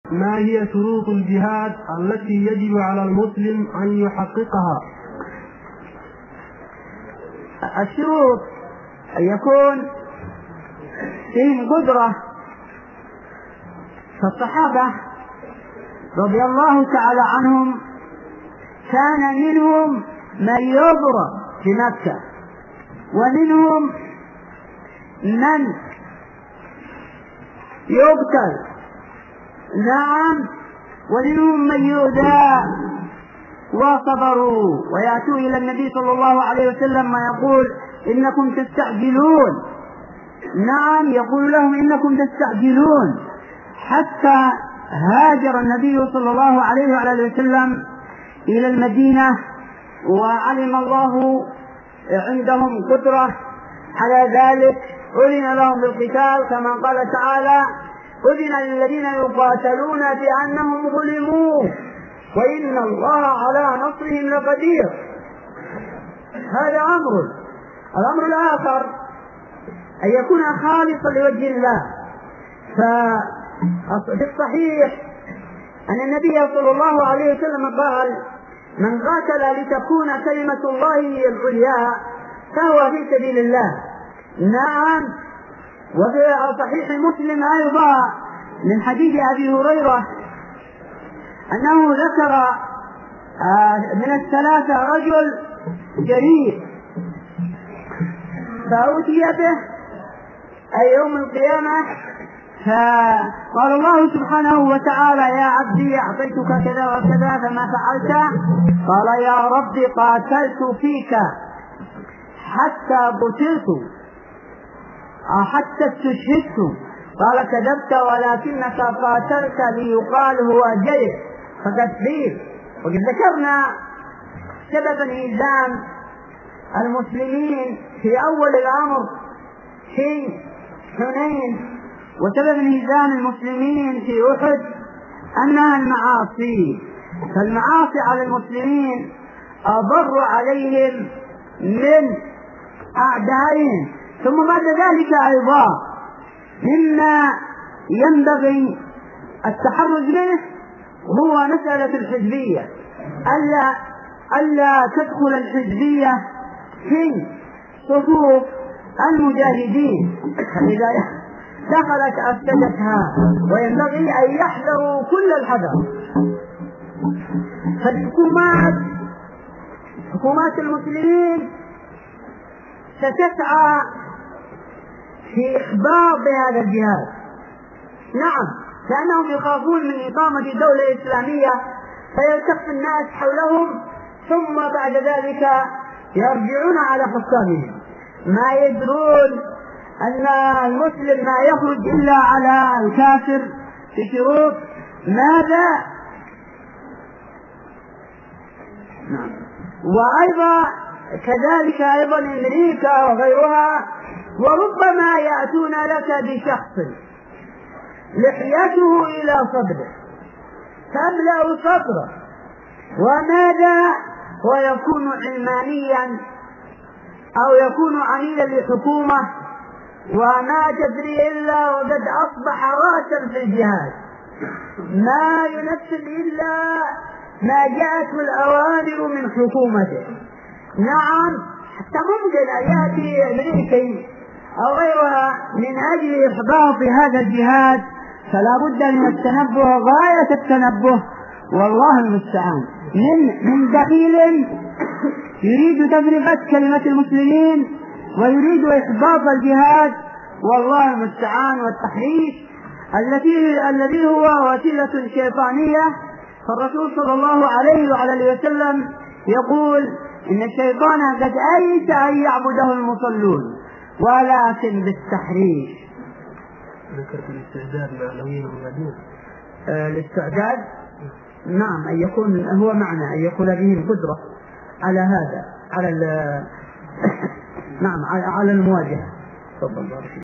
ما هي شروط الجهاد التي يجب على المسلم أن يحققها؟ الشروط أن يكون فيهم قدرة. فالصحابة رضي الله تعالى عنهم كان منهم من يضرب في مكة، ومنهم من يقتل، نعم، ومنهم من يؤذى وصبروا ويأتوا إلى النبي صلى الله عليه وسلم ويقول إنكم تستعجلون، نعم، يقول لهم إنكم تستعجلون، حتى هاجر النبي صلى الله عليه وعلى وسلم إلى المدينة، وعلم الله عندهم قدرة على ذلك، أذن لهم بالقتال كما قال تعالى: أذن للذين يقاتلون بأنهم ظلموا وإن الله على نصرهم لقدير. هذا أمر. الأمر الآخر أن يكون خالصا لوجه الله. ففي الصحيح أن النبي صلى الله عليه وسلم قال: من قاتل لتكون كلمة الله هي العليا فهو في سبيل الله. نعم. وفي صحيح مسلم أيضا من حديث أبي هريرة أنه ذكر من الثلاثة رجل جريء فأوتي به أي يوم القيامة، فقال الله سبحانه وتعالى: يا عبدي أعطيتك كذا وكذا فما فعلت؟ قال: يا ربي قاتلت فيك حتى قتلت حتى استشهدت. قال: كذبت ولكنك قاتلت ليقال هو جريء فكذب. وقد ذكرنا سبب انهزام المسلمين في أول الأمر في حنين، وسبب انهزام المسلمين في أحد أنها المعاصي. فالمعاصي على المسلمين أضر عليهم من أعدائهم. ثم بعد ذلك أيضا مما ينبغي التحرز منه هو مسألة الحزبية، ألا تدخل الحزبية في صفوف المجاهدين، فإذا دخلت أفسدتها، وينبغي أن يحذروا كل الحذر. حكومات المسلمين ستسعى في إخبار بهذا الجهاد، نعم، لأنهم يخافون من إقامة دولة إسلامية فيلتف الناس حولهم، ثم بعد ذلك يرجعون على حكامهم، ما يدرون أن المسلم ما يخرج إلا على الكافر في شروط ماذا؟ نعم. وأيضا كذلك أيضا أمريكا وغيرها، وربما يأتون لك بشخص لحيته إلى صدره تملأ صدره، وماذا؟ ويكون علمانيا أو يكون عميلا لحكومة، وما تدري إلا وقد أصبح رأسا في الجهاد، ما ينفذ إلا ما جاءته الأوامر من حكومته. نعم، حتى ممكن أن يأتي أمريكي أو غيرها من أجل إحباط هذا الجهاد، فلا بد من التنبه غاية التنبه، والله المستعان، من دخيل يريد تفرقة كلمة المسلمين ويريد إحباط الجهاد، والله المستعان، والتحريش الذي هو وسيلة شيطانية. فالرسول صلى الله عليه وعلى وسلم يقول إن الشيطان قد أيس أن يعبده المصلون ولكن بالتحريش. ذكرت الاستعداد مع الأمير والمدينة. الاستعداد نعم، أن يكون هو معنى أن يكون به القدرة على هذا، على نعم، على المواجهة.